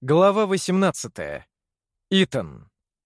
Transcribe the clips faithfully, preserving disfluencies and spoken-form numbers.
Глава восемнадцатая. Итан.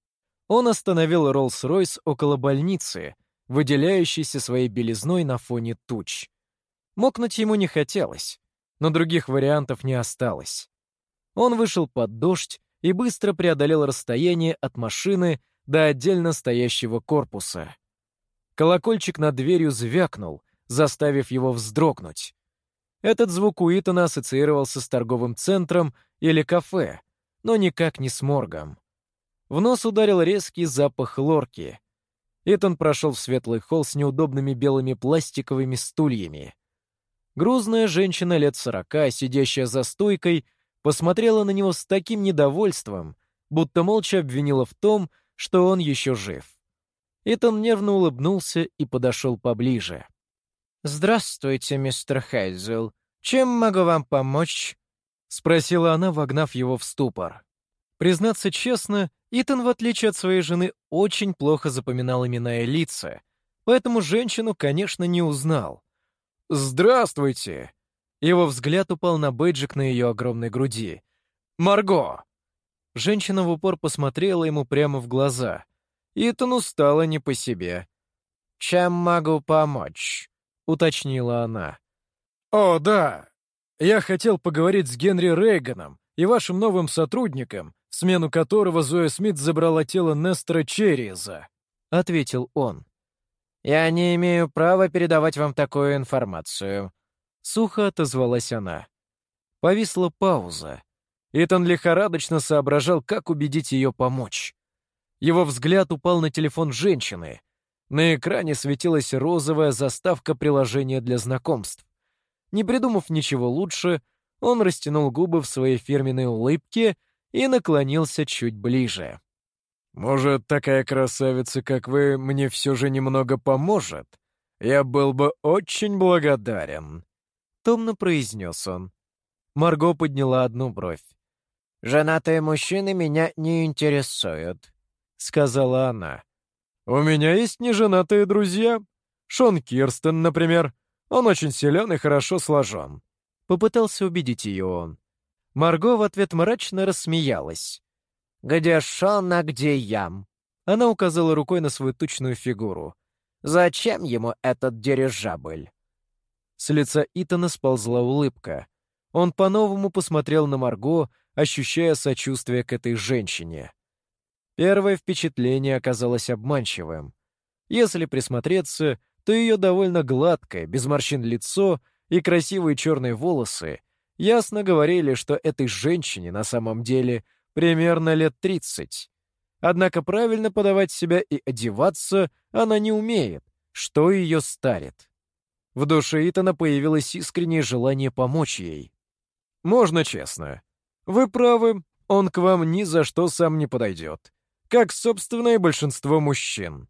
Он остановил Роллс-Ройс около больницы, выделяющейся своей белизной на фоне туч. Мокнуть ему не хотелось, но других вариантов не осталось. Он вышел под дождь и быстро преодолел расстояние от машины до отдельно стоящего корпуса. Колокольчик над дверью звякнул, заставив его вздрогнуть. Этот звук у Итана ассоциировался с торговым центром или кафе, но никак не с моргом. В нос ударил резкий запах лорки. Итан прошел в светлый холл с неудобными белыми пластиковыми стульями. Грузная женщина лет сорока, сидящая за стойкой, посмотрела на него с таким недовольством, будто молча обвинила в том, что он еще жив. Итан нервно улыбнулся и подошел поближе. «Здравствуйте, мистер Хейзел. Чем могу вам помочь?» — спросила она, вогнав его в ступор. Признаться честно, Итан, в отличие от своей жены, очень плохо запоминал имена и лица, поэтому женщину, конечно, не узнал. «Здравствуйте!» Его взгляд упал на бейджик на ее огромной груди. «Марго!» Женщина в упор посмотрела ему прямо в глаза. Итану стало не по себе. «Чем могу помочь?» — уточнила она. «О, да. Я хотел поговорить с Генри Рейганом и вашим новым сотрудником, в смену которого Зоя Смит забрала тело Нестора Черриеза», — ответил он. «Я не имею права передавать вам такую информацию», — сухо отозвалась она. Повисла пауза. Итан лихорадочно соображал, как убедить ее помочь. Его взгляд упал на телефон женщины. На экране светилась розовая заставка приложения для знакомств. Не придумав ничего лучше, он растянул губы в своей фирменной улыбке и наклонился чуть ближе. «Может, такая красавица, как вы, мне все же немного поможет? Я был бы очень благодарен», — томно произнес он. Марго подняла одну бровь. «Женатые мужчины меня не интересуют», — сказала она. «У меня есть неженатые друзья. Шон Кирстен, например. Он очень силен и хорошо сложен». Попытался убедить ее он. Марго в ответ мрачно рассмеялась. «Где Шон, а где Ям?» Она указала рукой на свою тучную фигуру. «Зачем ему этот дирижабль?» С лица Итана сползла улыбка. Он по-новому посмотрел на Марго, ощущая сочувствие к этой женщине. Первое впечатление оказалось обманчивым. Если присмотреться, то ее довольно гладкое, без морщин лицо и красивые черные волосы ясно говорили, что этой женщине на самом деле примерно лет тридцать. Однако правильно подавать себя и одеваться она не умеет, что ее старит. В душе Итана появилось искреннее желание помочь ей. «Можно честно. Вы правы, он к вам ни за что сам не подойдет. Как, собственно, и большинство мужчин».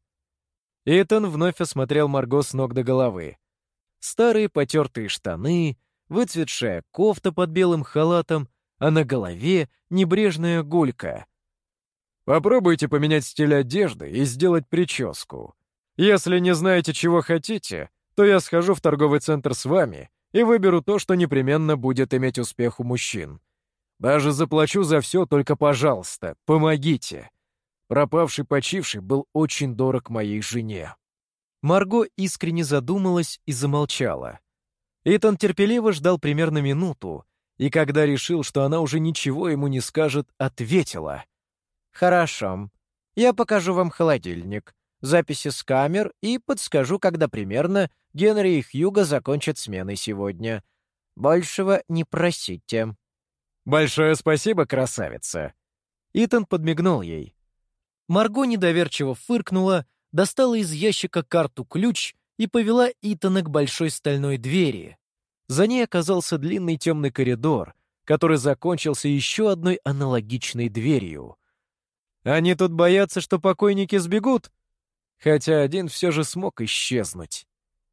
Итан вновь осмотрел Марго с ног до головы. Старые потертые штаны, выцветшая кофта под белым халатом, а на голове небрежная гулька. «Попробуйте поменять стиль одежды и сделать прическу. Если не знаете, чего хотите, то я схожу в торговый центр с вами и выберу то, что непременно будет иметь успех у мужчин. Даже заплачу за все, только, пожалуйста, помогите. Пропавший-почивший был очень дорог моей жене». Марго искренне задумалась и замолчала. Итан терпеливо ждал примерно минуту, и когда решил, что она уже ничего ему не скажет, ответила. «Хорошо. Я покажу вам холодильник, записи с камер и подскажу, когда примерно Генри и Хьюго закончат смены сегодня. Большего не просите». «Большое спасибо, красавица!» Итан подмигнул ей. Марго недоверчиво фыркнула, достала из ящика карту-ключ и повела Итана к большой стальной двери. За ней оказался длинный темный коридор, который закончился еще одной аналогичной дверью. Они тут боятся, что покойники сбегут? Хотя один все же смог исчезнуть.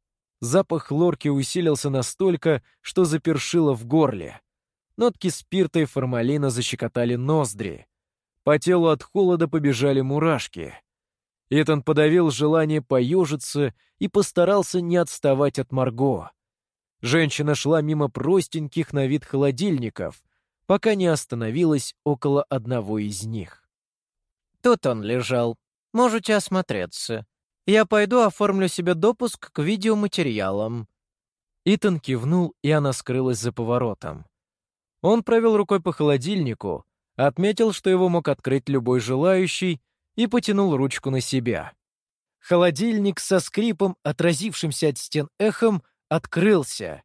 Запах лорки усилился настолько, что запершило в горле. Нотки спирта и формалина защекотали ноздри. По телу от холода побежали мурашки. Итан подавил желание поежиться и постарался не отставать от Марго. Женщина шла мимо простеньких на вид холодильников, пока не остановилась около одного из них. Тут он лежал. Можете осмотреться. Я пойду оформлю себе допуск к видеоматериалам. Итан кивнул, и она скрылась за поворотом. Он провел рукой по холодильнику, отметил, что его мог открыть любой желающий, и потянул ручку на себя. Холодильник со скрипом, отразившимся от стен эхом, открылся.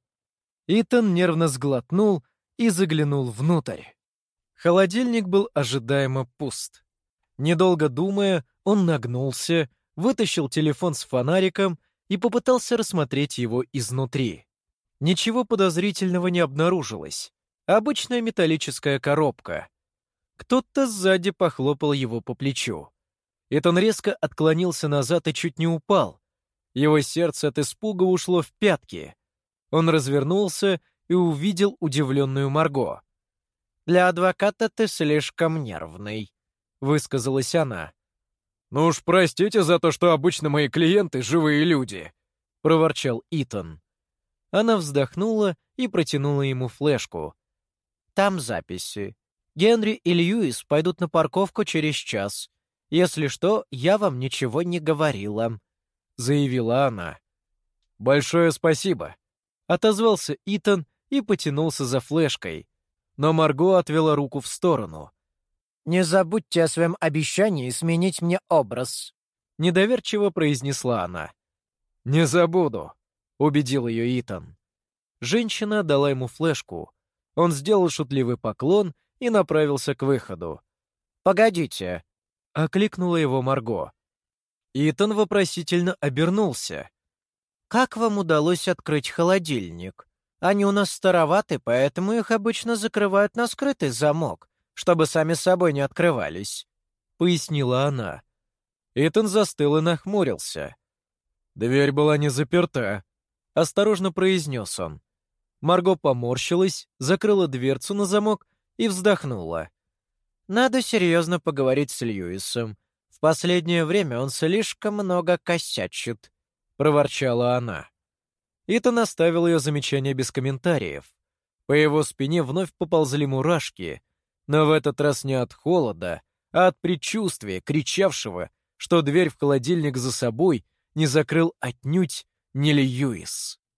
Итан нервно сглотнул и заглянул внутрь. Холодильник был ожидаемо пуст. Недолго думая, он нагнулся, вытащил телефон с фонариком и попытался рассмотреть его изнутри. Ничего подозрительного не обнаружилось. Обычная металлическая коробка. Кто-то сзади похлопал его по плечу. Итан резко отклонился назад и чуть не упал. Его сердце от испуга ушло в пятки. Он развернулся и увидел удивленную Марго. «Для адвоката ты слишком нервный», — высказалась она. «Ну уж простите за то, что обычно мои клиенты — живые люди», — проворчал Итан. Она вздохнула и протянула ему флешку. «Там записи. Генри и Льюис пойдут на парковку через час. Если что, я вам ничего не говорила», — заявила она. «Большое спасибо», — отозвался Итан и потянулся за флешкой. Но Марго отвела руку в сторону. «Не забудьте о своем обещании сменить мне образ», — недоверчиво произнесла она. «Не забуду», — убедил ее Итан. Женщина дала ему флешку. Он сделал шутливый поклон и направился к выходу. «Погодите», — окликнула его Марго. Итан вопросительно обернулся. «Как вам удалось открыть холодильник? Они у нас староваты, поэтому их обычно закрывают на скрытый замок, чтобы сами собой не открывались», — пояснила она. Итан застыл и нахмурился. «Дверь была не заперта», — осторожно произнес он. Марго поморщилась, закрыла дверцу на замок и вздохнула. «Надо серьезно поговорить с Льюисом. В последнее время он слишком много косячит», — проворчала она. Итан оставил ее замечание без комментариев. По его спине вновь поползли мурашки, но в этот раз не от холода, а от предчувствия, кричавшего, что дверь в холодильник за собой не закрыл отнюдь не Льюис.